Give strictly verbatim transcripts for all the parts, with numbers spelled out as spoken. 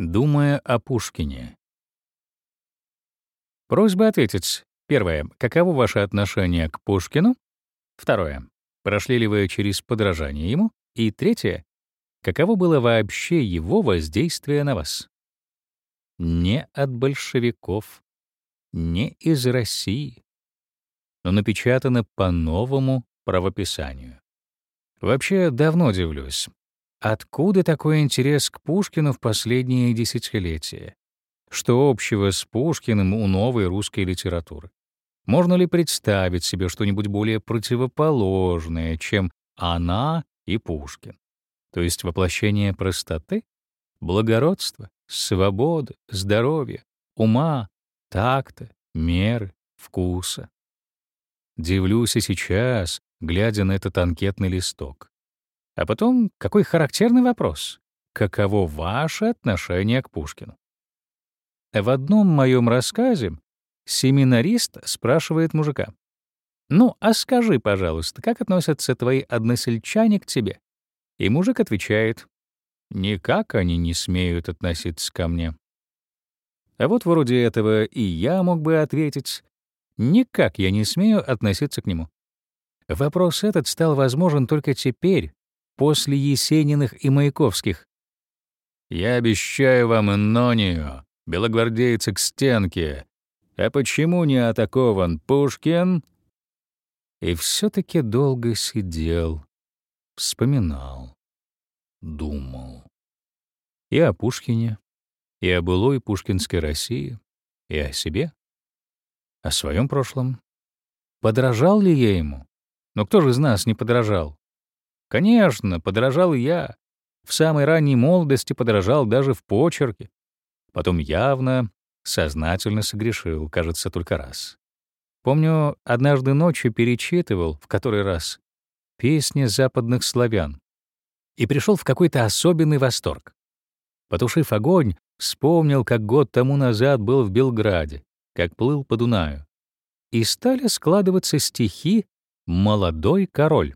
Думая о Пушкине. Просьба ответить. Первое. Каково ваше отношение к Пушкину? Второе. Прошли ли вы через подражание ему? И третье. Каково было вообще его воздействие на вас? Не от большевиков, не из России, но напечатано по новому правописанию. Вообще, давно дивлюсь. Откуда такой интерес к Пушкину в последние десятилетия? Что общего с Пушкиным у новой русской литературы? Можно ли представить себе что-нибудь более противоположное, чем она и Пушкин? То есть воплощение простоты, благородства, свободы, здоровья, ума, такта, меры, вкуса. Дивлюсь и сейчас, глядя на этот анкетный листок. А потом, какой характерный вопрос. Каково ваше отношение к Пушкину? В одном моем рассказе семинарист спрашивает мужика: «Ну, а скажи, пожалуйста, как относятся твои односельчане к тебе?» И мужик отвечает: «Никак они не смеют относиться ко мне». А вот вроде этого и я мог бы ответить: «Никак я не смею относиться к нему». Вопрос этот стал возможен только теперь, после Есениных и Маяковских. «Я обещаю вам инонию, белогвардейцы к стенке. А почему не атакован Пушкин?» И все-таки долго сидел, вспоминал, думал. И о Пушкине, и о былой пушкинской России, и о себе, о своем прошлом. Подражал ли я ему? Но кто же из нас не подражал? Конечно, подражал и я. В самой ранней молодости подражал даже в почерке. Потом явно, сознательно согрешил, кажется, только раз. Помню, однажды ночью перечитывал, в который раз, песни западных славян и пришел в какой-то особенный восторг. Потушив огонь, вспомнил, как год тому назад был в Белграде, как плыл по Дунаю. И стали складываться стихи «Молодой король».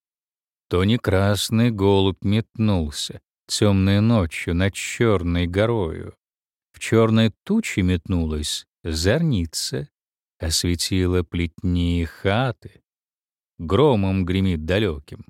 То не красный голубь метнулся темной ночью над черной горою. В черной туче метнулась зорница, осветила плетни и хаты, громом гремит далеким.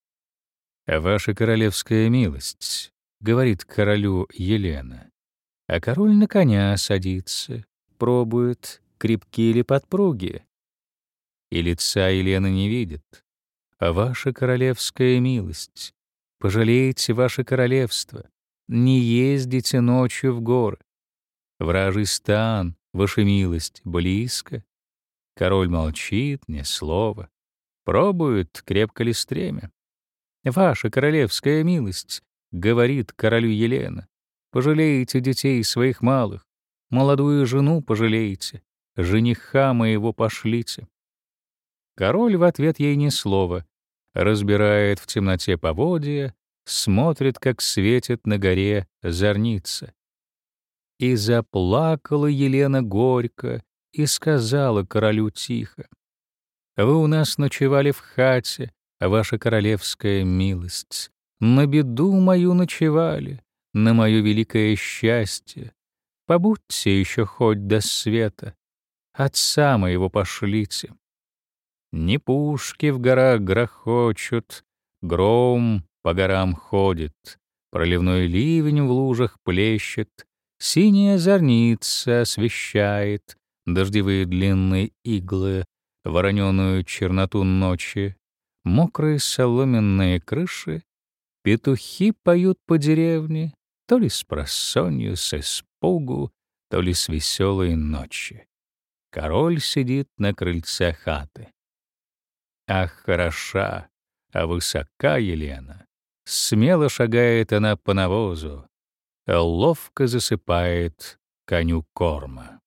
«А ваша королевская милость», — говорит королю Елена, а король на коня садится, пробует, крепкие ли подпруги, и лица Елены не видит. «А ваша королевская милость, пожалейте ваше королевство, не ездите ночью в горы. Вражий стан, ваша милость, близко». Король молчит, ни слова, пробует, крепко ли стремя. «Ваша королевская милость», — говорит королю Елена, «пожалейте детей своих малых, молодую жену пожалейте, жениха моего пошлите». Король в ответ ей ни слова, разбирает в темноте поводья, смотрит, как светит на горе зорница. И заплакала Елена горько и сказала королю тихо: «Вы у нас ночевали в хате, ваша королевская милость, на беду мою ночевали, на мое великое счастье. Побудьте еще хоть до света, отца моего пошлите». Не пушки в горах грохочут, гром по горам ходит, проливной ливень в лужах плещет, синяя зорница освещает дождевые длинные иглы, вороненую черноту ночи, мокрые соломенные крыши, петухи поют по деревне, то ли с просонью, с испугу, то ли с веселой ночи. Король сидит на крыльце хаты. Ах, хороша, а высока Елена, смело шагает она по навозу, ловко засыпает коню корма.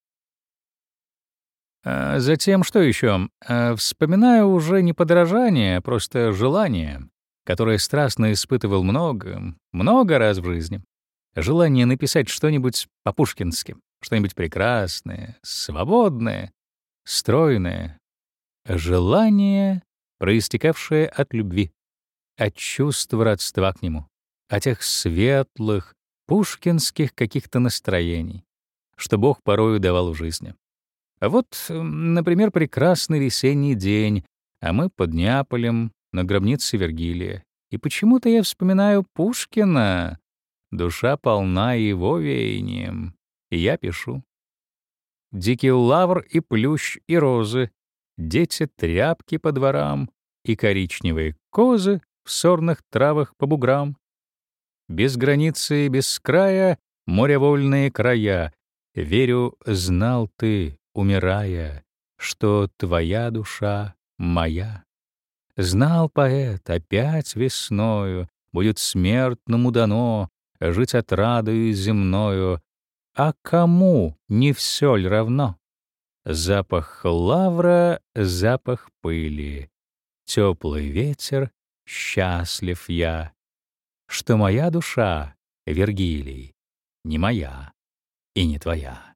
А затем что еще? А, вспоминаю уже не подражание, а просто желание, которое страстно испытывал много, много раз в жизни. Желание написать что-нибудь по-пушкински, что-нибудь прекрасное, свободное, стройное. Желание, проистекавшее от любви, от чувства родства к нему, от тех светлых, пушкинских каких-то настроений, что Бог порою давал в жизни. А вот, м, например, прекрасный весенний день, а мы под Неаполем на гробнице Вергилия. И почему-то я вспоминаю Пушкина. Душа полна его веянием. И я пишу. Дикий лавр и плющ и розы, дети тряпки по дворам и коричневые козы в сорных травах по буграм. Без границы и без края моревольные края. Верю, знал ты, умирая, что твоя душа моя. Знал поэт, опять весною будет смертному дано жить отрадою земною, а кому не всё ль равно? Запах лавра, запах пыли, теплый ветер, счастлив я, что моя душа, Вергилий, не моя и не твоя.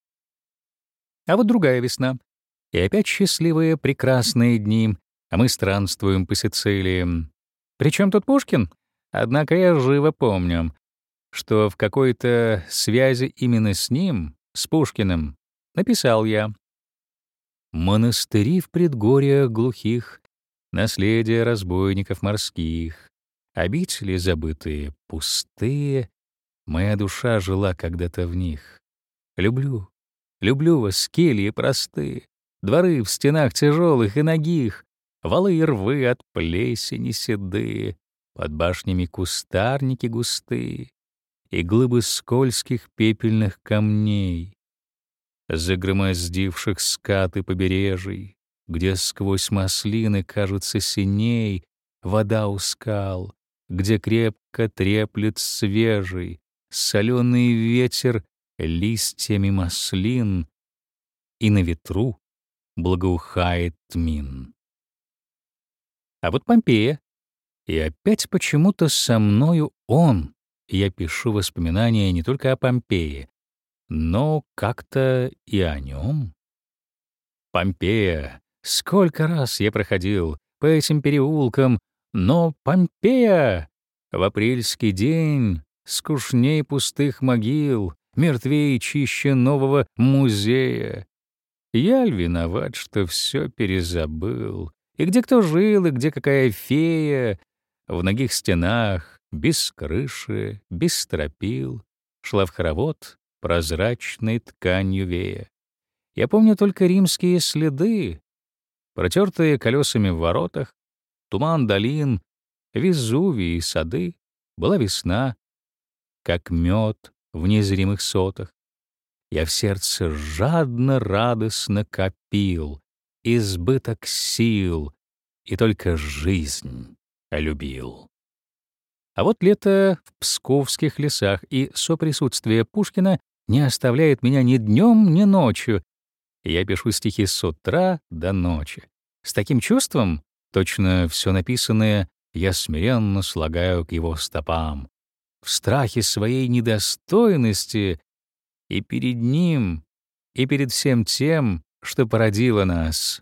А вот другая весна, и опять счастливые прекрасные дни, а мы странствуем по Сицилии. Причем тут Пушкин? Однако я живо помню, что в какой-то связи именно с ним, с Пушкиным, написал я: «Монастыри в предгорьях глухих, наследие разбойников морских, обители забытые, пустые, моя душа жила когда-то в них. Люблю, люблю вас, кельи простые, дворы в стенах тяжелых и нагих, валы и рвы от плесени седые, под башнями кустарники густые и глыбы скользких пепельных камней, загромоздивших скаты побережий, где сквозь маслины кажется синей вода у скал, где крепко треплет свежий, соленый ветер листьями маслин, и на ветру благоухает тмин». А вот Помпея. И опять почему-то со мною он. Я пишу воспоминания не только о Помпее, но как-то и о нем. Помпея. Сколько раз я проходил по этим переулкам, но Помпея в апрельский день скучней пустых могил, мертвее и чище нового музея. Я ль виноват, что все перезабыл? И где кто жил, и где какая фея? В ногих стенах, без крыши, без стропил, шла в хоровод прозрачной тканью вея. Я помню только римские следы, протертые колесами в воротах, туман долин, Везувий и сады. Была весна, как мед в незримых сотах. Я в сердце жадно, радостно копил избыток сил и только жизнь любил. А вот лето в псковских лесах и соприсутствие Пушкина не оставляет меня ни днем, ни ночью. Я пишу стихи с утра до ночи. С таким чувством, точно все написанное, я смиренно слагаю к его стопам. В страхе своей недостойности и перед ним, и перед всем тем, что породило нас.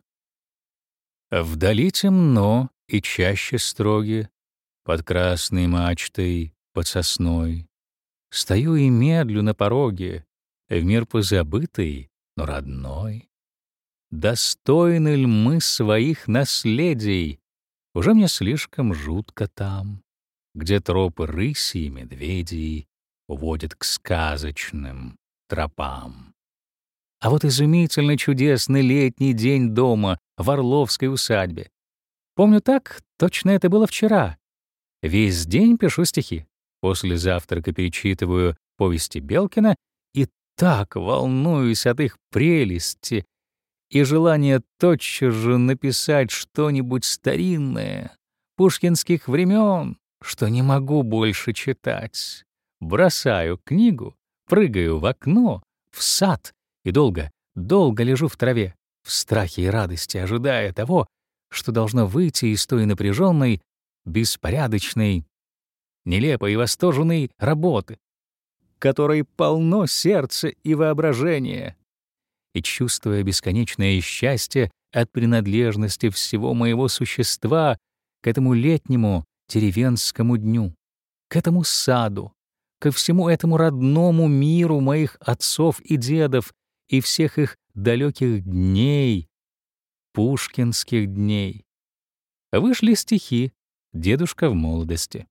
Вдали темно и чаще строги, под красной мачтой, под сосной. Стою и медлю на пороге, в мир позабытый, но родной. Достойны ль мы своих наследий? Уже мне слишком жутко там, где тропы рыси и медведей уводят к сказочным тропам. А вот изумительно чудесный летний день дома в Орловской усадьбе. Помню так, точно это было вчера. Весь день пишу стихи. После завтрака перечитываю повести Белкина и так волнуюсь от их прелести и желания тотчас же написать что-нибудь старинное, пушкинских времен, что не могу больше читать. Бросаю книгу, прыгаю в окно, в сад и долго, долго лежу в траве, в страхе и радости, ожидая того, что должно выйти из той напряженной, беспорядочной, нелепой и восторженной работы, которой полно сердце и воображение. И чувствуя бесконечное счастье от принадлежности всего моего существа к этому летнему деревенскому дню, к этому саду, ко всему этому родному миру моих отцов и дедов и всех их далеких дней, пушкинских дней. Вышли стихи «Дедушка в молодости».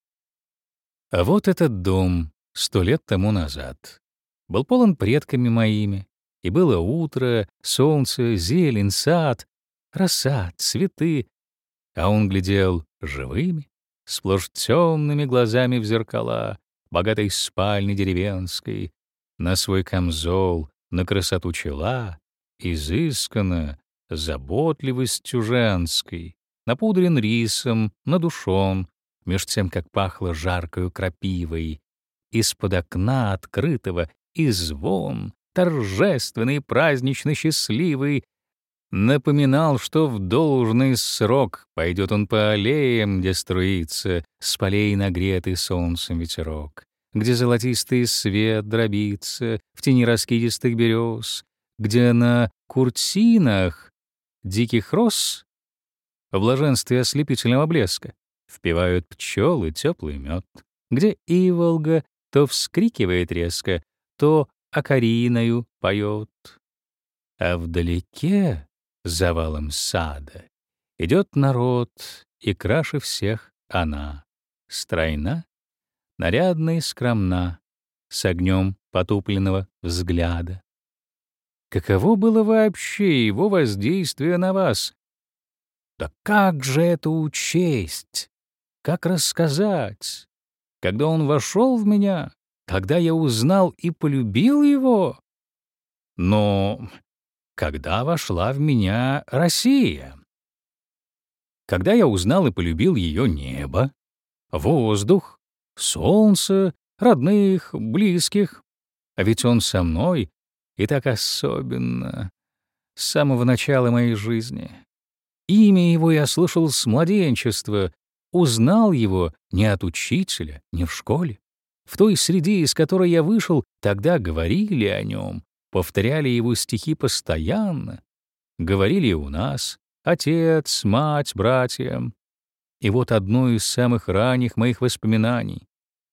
А вот этот дом сто лет тому назад был полон предками моими, и было утро, солнце, зелень, сад, роса, цветы, а он глядел живыми, сплошь темными глазами в зеркала богатой спальни деревенской, на свой камзол, на красоту чела, изысканно, заботливостью женской, напудрен рисом, надушен, меж тем, как пахло жаркою крапивой, из-под окна открытого и звон, торжественный, празднично счастливый, напоминал, что в должный срок пойдет он по аллеям, где струится с полей нагретый солнцем ветерок, где золотистый свет дробится в тени раскидистых берез, где на куртинах диких роз в блаженстве ослепительного блеска впивают пчелы теплый мед, где иволга то вскрикивает резко, то окариною поет. А вдалеке, за валом сада, идет народ, и краше всех она, стройна, нарядна и скромна, с огнем потупленного взгляда. Каково было вообще его воздействие на вас? Да как же это учесть? Как рассказать? Когда он вошел в меня, когда я узнал и полюбил его? Но когда вошла в меня Россия? Когда я узнал и полюбил ее небо, воздух, солнце, родных, близких, а ведь он со мной и так особенно с самого начала моей жизни. Имя его я слышал с младенчества, узнал его не от учителя, не в школе. В той среде, из которой я вышел, тогда говорили о нем, повторяли его стихи постоянно. Говорили и у нас отец, мать, братья. И вот одно из самых ранних моих воспоминаний.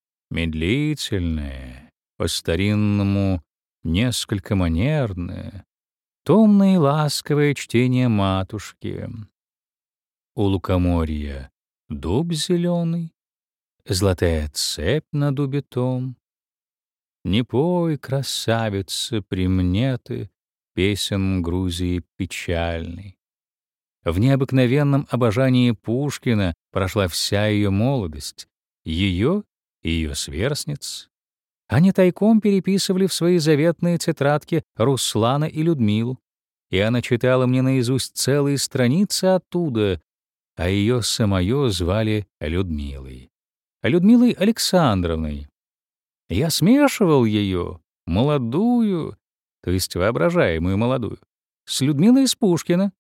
Медлительное, по-старинному несколько манерное, томное и ласковое чтение матушки. У лукоморья дуб зеленый, золотая цепь на дубе том. Не пой, красавица, при мне ты песен Грузии печальной. В необыкновенном обожании Пушкина прошла вся ее молодость, ее и ее сверстниц. Они тайком переписывали в свои заветные тетрадки Руслана и Людмилу, и она читала мне наизусть целые страницы оттуда, а ее самое звали Людмилой. Людмилой Александровной. Я смешивал ее, молодую, то есть воображаемую молодую, с Людмилой из Пушкина.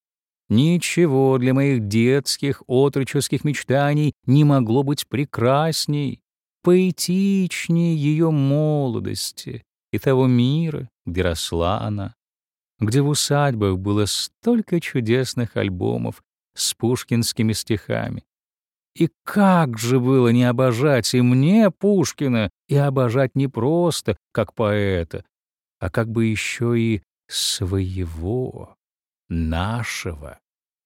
Ничего для моих детских, отроческих мечтаний не могло быть прекрасней, поэтичнее ее молодости и того мира, где росла она, где в усадьбах было столько чудесных альбомов с пушкинскими стихами. И как же было не обожать и мне Пушкина, и обожать не просто как поэта, а как бы еще и своего, нашего.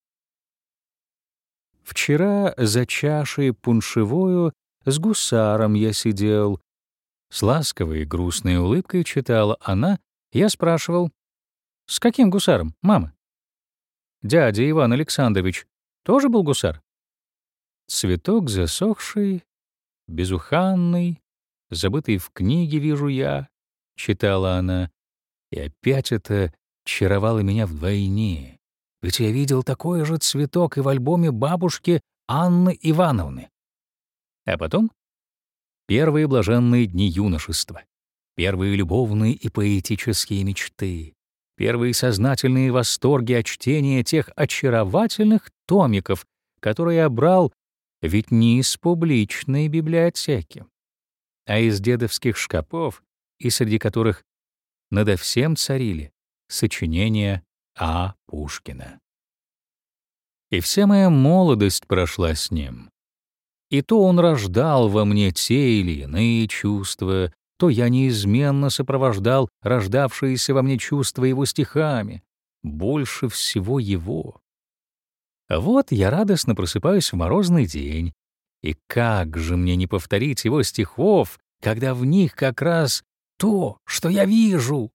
Вчера за чашей пуншевою с гусаром я сидел. С ласковой и грустной улыбкой читала она. Я спрашивал: «С каким гусаром, мама?» «Дядя Иван Александрович тоже был гусар?» «Цветок засохший, безуханный, забытый в книге вижу я», — читала она. И опять это чаровало меня вдвойне. Ведь я видел такой же цветок и в альбоме бабушки Анны Ивановны. А потом первые блаженные дни юношества, первые любовные и поэтические мечты, первые сознательные восторги от чтения тех очаровательных томиков, которые я брал ведь не из публичной библиотеки, а из дедовских шкапов, и среди которых надо всем царили сочинения А. Пушкина. И вся моя молодость прошла с ним. И то он рождал во мне те или иные чувства, то я неизменно сопровождал рождавшиеся во мне чувства его стихами, больше всего его. Вот я радостно просыпаюсь в морозный день, и как же мне не повторить его стихов, когда в них как раз то, что я вижу?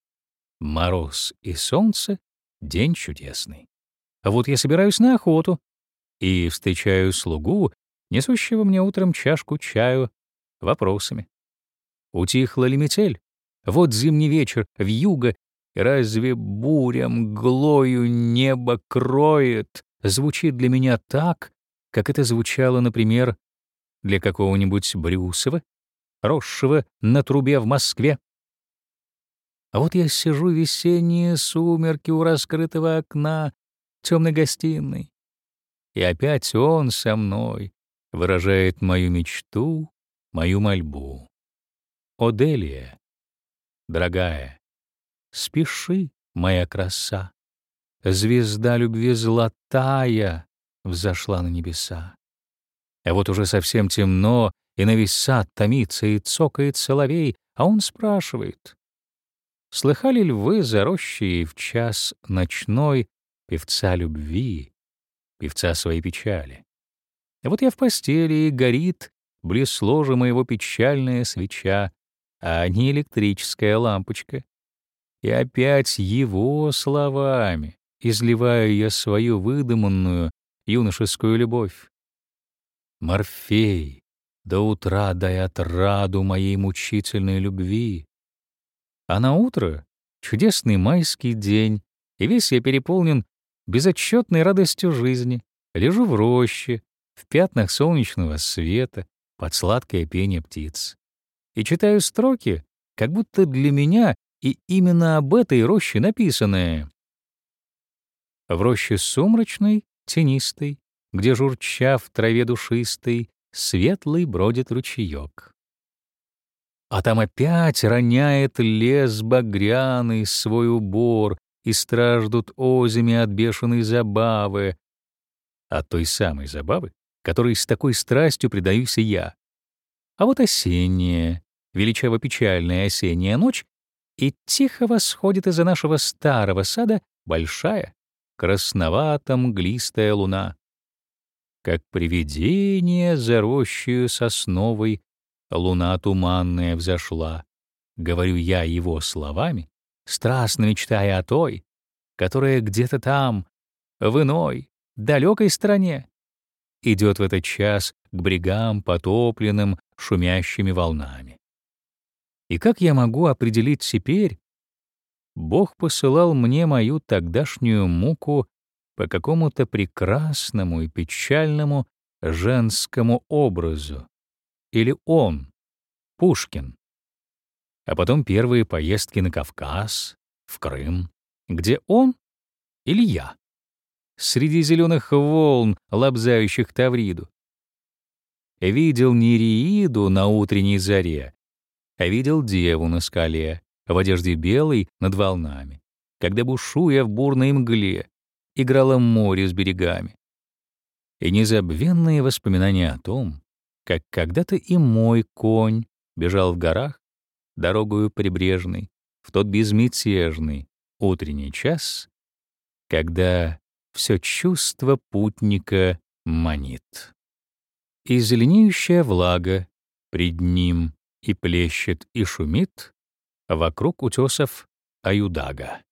Мороз и солнце — день чудесный. А вот я собираюсь на охоту и встречаю слугу, несущего мне утром чашку чаю, вопросами. Утихла ли метель? Вот зимний вечер, вьюга, и разве буря мглою небо кроет? Звучит для меня так, как это звучало, например, для какого-нибудь Брюсова, росшего на трубе в Москве. А вот я сижу в весенние сумерки у раскрытого окна темной гостиной, и опять он со мной выражает мою мечту, мою мольбу. О, Делия, дорогая, спеши, моя краса, звезда любви золотая взошла на небеса. А вот уже совсем темно, и на весь сад томится и цокает соловей, а он спрашивает: слыхали ли вы за рощей в час ночной певца любви, певца своей печали? А вот я в постели, и горит близ ложа моего печальная свеча, а не электрическая лампочка. И опять его словами изливаю я свою выдуманную юношескую любовь. Морфей, до утра дай отраду моей мучительной любви. А на утро чудесный майский день, и весь я переполнен безотчетной радостью жизни. Лежу в роще, в пятнах солнечного света, под сладкое пение птиц. И читаю строки, как будто для меня и именно об этой роще написанное. В роще сумрачной, тенистой, где, журча в траве душистой, светлый бродит ручеёк. А там опять роняет лес багряный свой убор, и страждут озими от бешеной забавы, от той самой забавы, которой с такой страстью предаюсь и я. А вот осенняя, величаво-печальная осенняя ночь, и тихо восходит из-за нашего старого сада большая, красновато-мглистая луна. Как привидение за рощею сосновой луна туманная взошла, говорю я его словами, страстно мечтая о той, которая где-то там, в иной, далекой стране, идет в этот час к брегам, потопленным шумящими волнами. И как я могу определить теперь, Бог посылал мне мою тогдашнюю муку по какому-то прекрасному и печальному женскому образу, или он, Пушкин, а потом первые поездки на Кавказ, в Крым, где он или я, среди зеленых волн, лобзающих Тавриду. Видел Нереиду на утренней заре, а видел деву на скале, в одежде белой над волнами, когда, бушуя в бурной мгле, играло море с берегами. И незабвенные воспоминания о том, как когда-то и мой конь бежал в горах дорогою прибрежной в тот безмятежный утренний час, когда все чувство путника манит. И зеленеющая влага пред ним и плещет, и шумит вокруг утесов Аюдага.